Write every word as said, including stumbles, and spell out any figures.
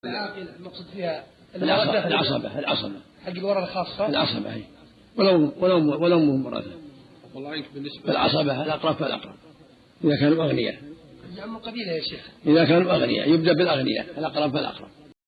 العاقل المقصود فيها العصبة العصبة العصبة حق الورثة الخاصة العصبة هي ولو ولو ولو مهم ورثة والله عنك بالنسبة العصبة الأقرب فالأقرب إذا كانوا أغنياء. يعم قبيلة يا شيخ. إذا كانوا أغنياء يبدأ بالأغنياء الأقرب فالأقرب.